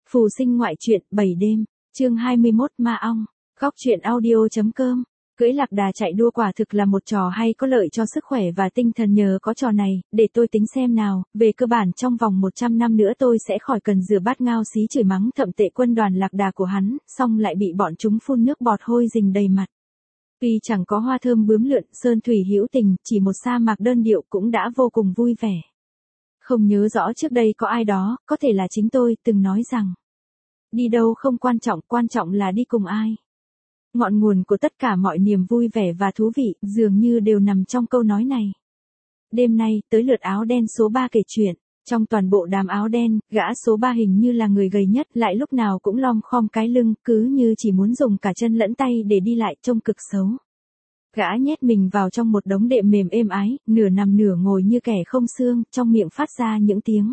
Phù sinh ngoại truyện 7 đêm, chương 21 ma ong, góc truyện audio.com. Cưỡi lạc đà chạy đua quả thực là một trò hay có lợi cho sức khỏe và tinh thần, nhờ có trò này, để tôi tính xem nào, về cơ bản trong vòng 100 năm nữa tôi sẽ khỏi cần rửa bát ngao xí chửi mắng thậm tệ quân đoàn lạc đà của hắn, xong lại bị bọn chúng phun nước bọt hôi rình đầy mặt. Tuy chẳng có hoa thơm bướm lượn, sơn thủy hữu tình, chỉ một sa mạc đơn điệu cũng đã vô cùng vui vẻ. Không nhớ rõ trước đây có ai đó, có thể là chính tôi, từng nói rằng đi đâu không quan trọng là đi cùng ai. Ngọn nguồn của tất cả mọi niềm vui vẻ và thú vị, dường như đều nằm trong câu nói này. Đêm nay, tới lượt áo đen số 3 kể chuyện. Trong toàn bộ đám áo đen, gã số 3 hình như là người gầy nhất, lại lúc nào cũng lom khom cái lưng, cứ như chỉ muốn dùng cả chân lẫn tay để đi lại, trông cực xấu. Gã nhét mình vào trong một đống đệm mềm êm ái, nửa nằm nửa ngồi như kẻ không xương, trong miệng phát ra những tiếng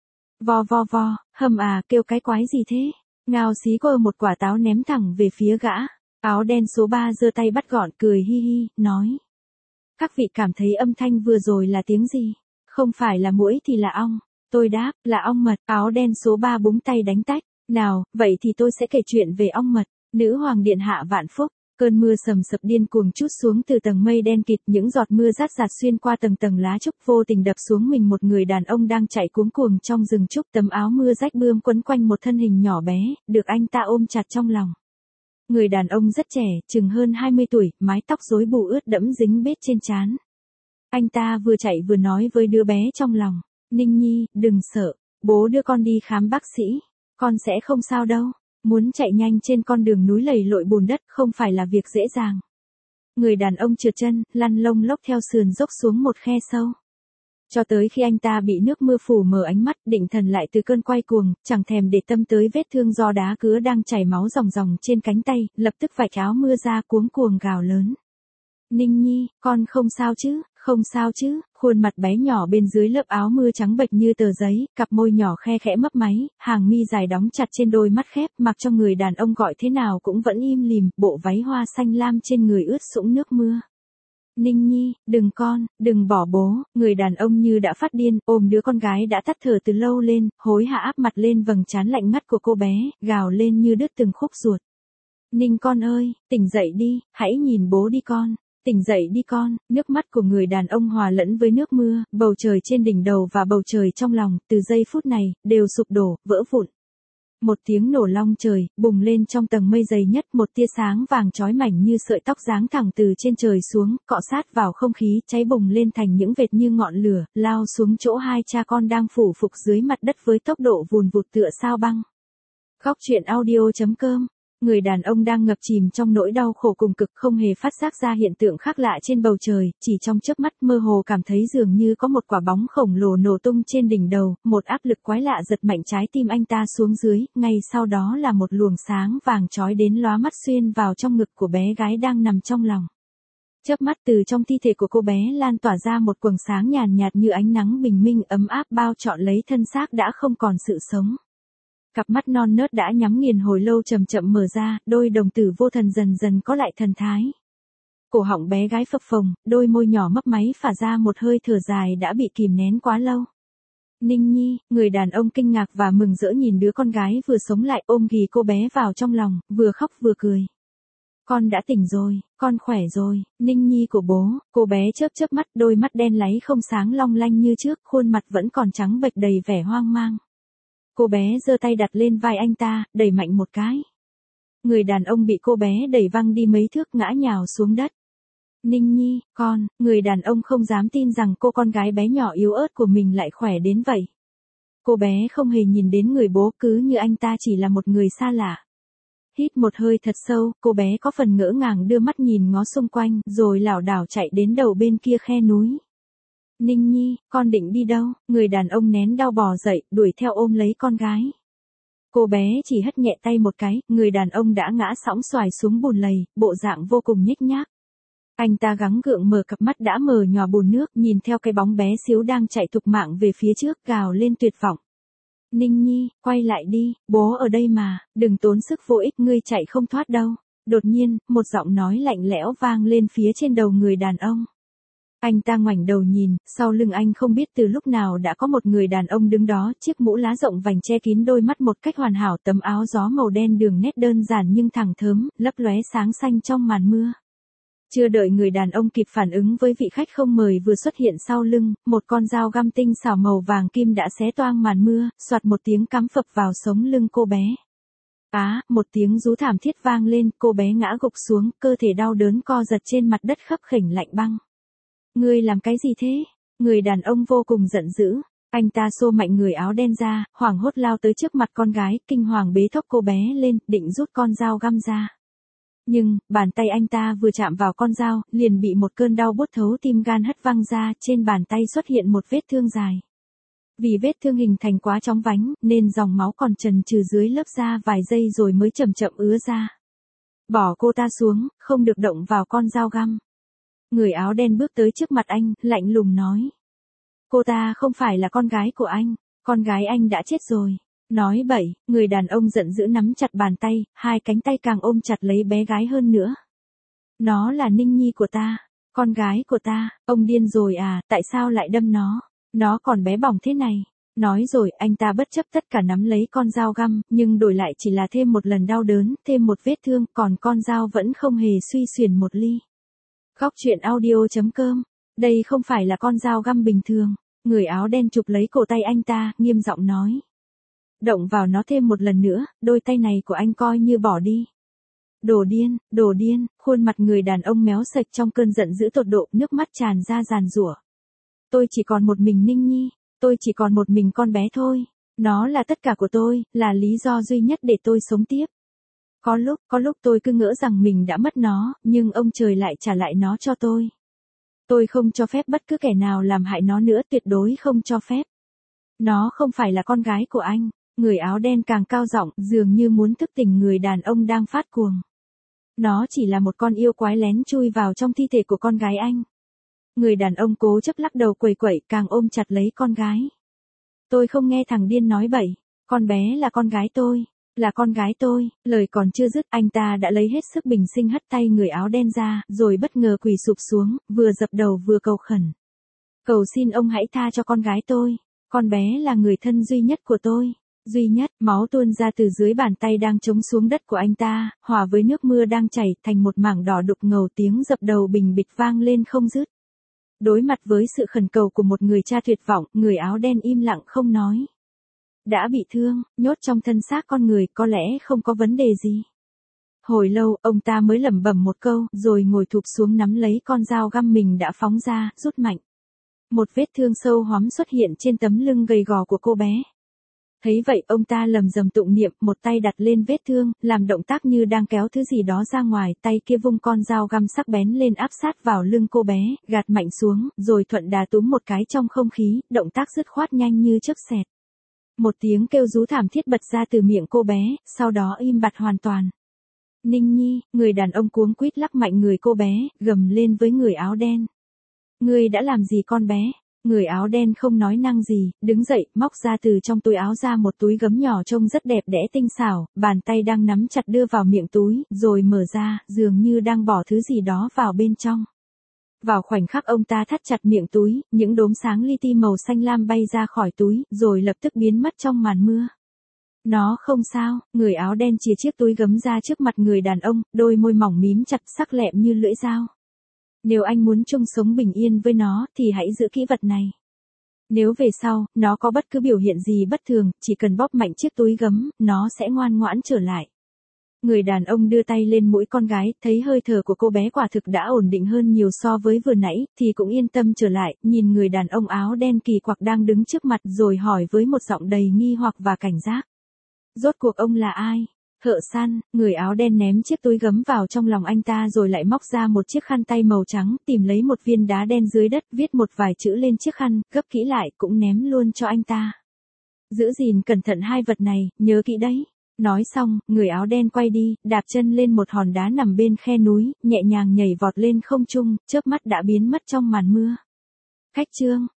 vo vo vo, hầm à, kêu cái quái gì thế? Ngao xí cô một quả táo ném thẳng về phía gã. Áo đen số 3 giơ tay bắt gọn, cười hi hi, nói: các vị cảm thấy âm thanh vừa rồi là tiếng gì? Không phải là muỗi thì là ong. Tôi đáp, là ong mật. Áo đen số 3 búng tay đánh tách. Nào, vậy thì tôi sẽ kể chuyện về ong mật. Nữ hoàng điện hạ vạn phúc. Cơn mưa sầm sập điên cuồng trút xuống từ tầng mây đen kịt, những giọt mưa rát rạt xuyên qua tầng tầng lá trúc, vô tình đập xuống mình một người đàn ông đang chạy cuống cuồng trong rừng trúc, tấm áo mưa rách bươm quấn quanh một thân hình nhỏ bé, được anh ta ôm chặt trong lòng. Người đàn ông rất trẻ, chừng hơn 20 tuổi, mái tóc rối bù ướt đẫm dính bết trên trán. Anh ta vừa chạy vừa nói với đứa bé trong lòng: Ninh Nhi, đừng sợ, bố đưa con đi khám bác sĩ, con sẽ không sao đâu. Muốn chạy nhanh trên con đường núi lầy lội bùn đất không phải là việc dễ dàng. Người đàn ông trượt chân, lăn lông lốc theo sườn dốc xuống một khe sâu. Cho tới khi anh ta bị nước mưa phủ mờ ánh mắt, định thần lại từ cơn quay cuồng, chẳng thèm để tâm tới vết thương do đá cứa đang chảy máu ròng ròng trên cánh tay, lập tức vạch áo mưa ra cuống cuồng gào lớn: Ninh Nhi, con không sao chứ, không sao chứ. Khuôn mặt bé nhỏ bên dưới lớp áo mưa trắng bệch như tờ giấy, cặp môi nhỏ khe khẽ mấp máy, hàng mi dài đóng chặt trên đôi mắt khép, mặc cho người đàn ông gọi thế nào cũng vẫn im lìm, bộ váy hoa xanh lam trên người ướt sũng nước mưa. Ninh Nhi, đừng con, đừng bỏ bố. Người đàn ông như đã phát điên, ôm đứa con gái đã tắt thở từ lâu lên, hối hả áp mặt lên vầng trán lạnh ngắt của cô bé, gào lên như đứt từng khúc ruột: Ninh con ơi, tỉnh dậy đi, hãy nhìn bố đi con. Tỉnh dậy đi con. Nước mắt của người đàn ông hòa lẫn với nước mưa, bầu trời trên đỉnh đầu và bầu trời trong lòng, từ giây phút này, đều sụp đổ, vỡ vụn. Một tiếng nổ long trời, bùng lên trong tầng mây dày nhất, một tia sáng vàng chói mảnh như sợi tóc giáng thẳng từ trên trời xuống, cọ sát vào không khí, cháy bùng lên thành những vệt như ngọn lửa, lao xuống chỗ hai cha con đang phủ phục dưới mặt đất với tốc độ vùn vụt tựa sao băng. Góc truyện audio.com. Người đàn ông đang ngập chìm trong nỗi đau khổ cùng cực, không hề phát giác ra hiện tượng khác lạ trên bầu trời, chỉ trong chớp mắt mơ hồ cảm thấy dường như có một quả bóng khổng lồ nổ tung trên đỉnh đầu, một áp lực quái lạ giật mạnh trái tim anh ta xuống dưới, ngay sau đó là một luồng sáng vàng chói đến lóa mắt xuyên vào trong ngực của bé gái đang nằm trong lòng. Chớp mắt từ trong thi thể của cô bé lan tỏa ra một quầng sáng nhàn nhạt như ánh nắng bình minh ấm áp bao trọn lấy thân xác đã không còn sự sống. Cặp mắt non nớt đã nhắm nghiền hồi lâu chậm chậm mở ra, đôi đồng tử vô thần dần dần có lại thần thái. Cổ họng bé gái phập phồng, đôi môi nhỏ mấp máy phả ra một hơi thở dài đã bị kìm nén quá lâu. Ninh Nhi, người đàn ông kinh ngạc và mừng rỡ nhìn đứa con gái vừa sống lại, ôm ghì cô bé vào trong lòng, vừa khóc vừa cười. Con đã tỉnh rồi, con khỏe rồi. Ninh Nhi của bố. Cô bé chớp chớp mắt, đôi mắt đen láy không sáng long lanh như trước, khuôn mặt vẫn còn trắng bệch đầy vẻ hoang mang. Cô bé giơ tay đặt lên vai anh ta, đẩy mạnh một cái. Người đàn ông bị cô bé đẩy văng đi mấy thước, ngã nhào xuống đất. Ninh Nhi, con. Người đàn ông không dám tin rằng cô con gái bé nhỏ yếu ớt của mình lại khỏe đến vậy. Cô bé không hề nhìn đến người bố, cứ như anh ta chỉ là một người xa lạ. Hít một hơi thật sâu, cô bé có phần ngỡ ngàng đưa mắt nhìn ngó xung quanh, rồi lảo đảo chạy đến đầu bên kia khe núi. Ninh Nhi, con định đi đâu? Người đàn ông nén đau bò dậy, đuổi theo ôm lấy con gái. Cô bé chỉ hất nhẹ tay một cái, người đàn ông đã ngã sõng xoài xuống bùn lầy, bộ dạng vô cùng nhếch nhác. Anh ta gắng gượng mở cặp mắt đã mờ nhòa bùn nước, nhìn theo cái bóng bé xíu đang chạy thục mạng về phía trước, gào lên tuyệt vọng. Ninh Nhi, quay lại đi, bố ở đây mà, đừng tốn sức vô ích, ngươi chạy không thoát đâu. Đột nhiên, một giọng nói lạnh lẽo vang lên phía trên đầu người đàn ông. Anh ta ngoảnh đầu nhìn, sau lưng anh không biết từ lúc nào đã có một người đàn ông đứng đó, chiếc mũ lá rộng vành che kín đôi mắt một cách hoàn hảo, tấm áo gió màu đen đường nét đơn giản nhưng thẳng thớm, lấp lóe sáng xanh trong màn mưa. Chưa đợi người đàn ông kịp phản ứng với vị khách không mời vừa xuất hiện sau lưng, một con dao găm tinh xảo màu vàng kim đã xé toang màn mưa, soạt một tiếng cắm phập vào sống lưng cô bé. Một tiếng rú thảm thiết vang lên, cô bé ngã gục xuống, cơ thể đau đớn co giật trên mặt đất khấp khểnh lạnh băng. Ngươi làm cái gì thế? Người đàn ông vô cùng giận dữ. Anh ta xô mạnh người áo đen ra, hoảng hốt lao tới trước mặt con gái, kinh hoàng bế thốc cô bé lên, định rút con dao găm ra. Nhưng, bàn tay anh ta vừa chạm vào con dao, liền bị một cơn đau buốt thấu tim gan hất văng ra, trên bàn tay xuất hiện một vết thương dài. Vì vết thương hình thành quá chóng vánh, nên dòng máu còn chần chừ dưới lớp da vài giây rồi mới chậm chậm ứa ra. Bỏ cô ta xuống, không được động vào con dao găm. Người áo đen bước tới trước mặt anh, lạnh lùng nói. Cô ta không phải là con gái của anh, con gái anh đã chết rồi. Nói bậy, người đàn ông giận dữ nắm chặt bàn tay, hai cánh tay càng ôm chặt lấy bé gái hơn nữa. Nó là Ninh Nhi của ta, con gái của ta, ông điên rồi à, tại sao lại đâm nó còn bé bỏng thế này. Nói rồi, anh ta bất chấp tất cả nắm lấy con dao găm, nhưng đổi lại chỉ là thêm một lần đau đớn, thêm một vết thương, còn con dao vẫn không hề suy xuyển một ly. Góc truyện audio.com, đây không phải là con dao găm bình thường. Người áo đen chụp lấy cổ tay anh ta, nghiêm giọng nói. Động vào nó thêm một lần nữa, đôi tay này của anh coi như bỏ đi. Đồ điên, khuôn mặt người đàn ông méo sạch trong cơn giận dữ tột độ, nước mắt tràn ra giàn giụa. Tôi chỉ còn một mình Ninh Nhi, tôi chỉ còn một mình con bé thôi. Nó là tất cả của tôi, là lý do duy nhất để tôi sống tiếp. Có lúc tôi cứ ngỡ rằng mình đã mất nó, nhưng ông trời lại trả lại nó cho tôi. Tôi không cho phép bất cứ kẻ nào làm hại nó nữa, tuyệt đối không cho phép. Nó không phải là con gái của anh. Người áo đen càng cao giọng, dường như muốn thức tỉnh người đàn ông đang phát cuồng. Nó chỉ là một con yêu quái lén chui vào trong thi thể của con gái anh. Người đàn ông cố chấp lắc đầu quẩy quẩy, càng ôm chặt lấy con gái. Tôi không nghe thằng điên nói bậy, con bé là con gái tôi. Là con gái tôi. Lời còn chưa dứt, anh ta đã lấy hết sức bình sinh hất tay người áo đen ra, rồi bất ngờ quỳ sụp xuống, vừa dập đầu vừa cầu khẩn. Cầu xin ông hãy tha cho con gái tôi. Con bé là người thân duy nhất của tôi. Duy nhất, máu tuôn ra từ dưới bàn tay đang chống xuống đất của anh ta, hòa với nước mưa đang chảy thành một mảng đỏ đục ngầu, tiếng dập đầu bình bịch vang lên không dứt. Đối mặt với sự khẩn cầu của một người cha tuyệt vọng, người áo đen im lặng không nói. Đã bị thương, nhốt trong thân xác con người, có lẽ không có vấn đề gì. Hồi lâu, ông ta mới lẩm bẩm một câu, rồi ngồi thụp xuống nắm lấy con dao găm mình đã phóng ra, rút mạnh. Một vết thương sâu hoắm xuất hiện trên tấm lưng gầy gò của cô bé. Thấy vậy, ông ta lầm rầm tụng niệm, một tay đặt lên vết thương, làm động tác như đang kéo thứ gì đó ra ngoài, tay kia vung con dao găm sắc bén lên áp sát vào lưng cô bé, gạt mạnh xuống, rồi thuận đà túm một cái trong không khí, động tác dứt khoát nhanh như chớp xẹt. Một tiếng kêu rú thảm thiết bật ra từ miệng cô bé, sau đó im bặt hoàn toàn. Ninh Nhi, người đàn ông cuống quýt lắc mạnh người cô bé, gầm lên với người áo đen. Ngươi đã làm gì con bé? Người áo đen không nói năng gì, đứng dậy, móc ra từ trong túi áo ra một túi gấm nhỏ trông rất đẹp đẽ tinh xảo, bàn tay đang nắm chặt đưa vào miệng túi, rồi mở ra, dường như đang bỏ thứ gì đó vào bên trong. Vào khoảnh khắc ông ta thắt chặt miệng túi, những đốm sáng li ti màu xanh lam bay ra khỏi túi, rồi lập tức biến mất trong màn mưa. Nó không sao, người áo đen chìa chiếc túi gấm ra trước mặt người đàn ông, đôi môi mỏng mím chặt sắc lẹm như lưỡi dao. Nếu anh muốn chung sống bình yên với nó, thì hãy giữ kỹ vật này. Nếu về sau, nó có bất cứ biểu hiện gì bất thường, chỉ cần bóp mạnh chiếc túi gấm, nó sẽ ngoan ngoãn trở lại. Người đàn ông đưa tay lên mũi con gái, thấy hơi thở của cô bé quả thực đã ổn định hơn nhiều so với vừa nãy, thì cũng yên tâm trở lại, nhìn người đàn ông áo đen kỳ quặc đang đứng trước mặt rồi hỏi với một giọng đầy nghi hoặc và cảnh giác. Rốt cuộc ông là ai? Thợ săn. Người áo đen ném chiếc túi gấm vào trong lòng anh ta rồi lại móc ra một chiếc khăn tay màu trắng, tìm lấy một viên đá đen dưới đất, viết một vài chữ lên chiếc khăn, gấp kỹ lại, cũng ném luôn cho anh ta. Giữ gìn cẩn thận hai vật này, nhớ kỹ đấy. Nói xong, người áo đen quay đi, đạp chân lên một hòn đá nằm bên khe núi, nhẹ nhàng nhảy vọt lên không trung, chớp mắt đã biến mất trong màn mưa. Khách chương.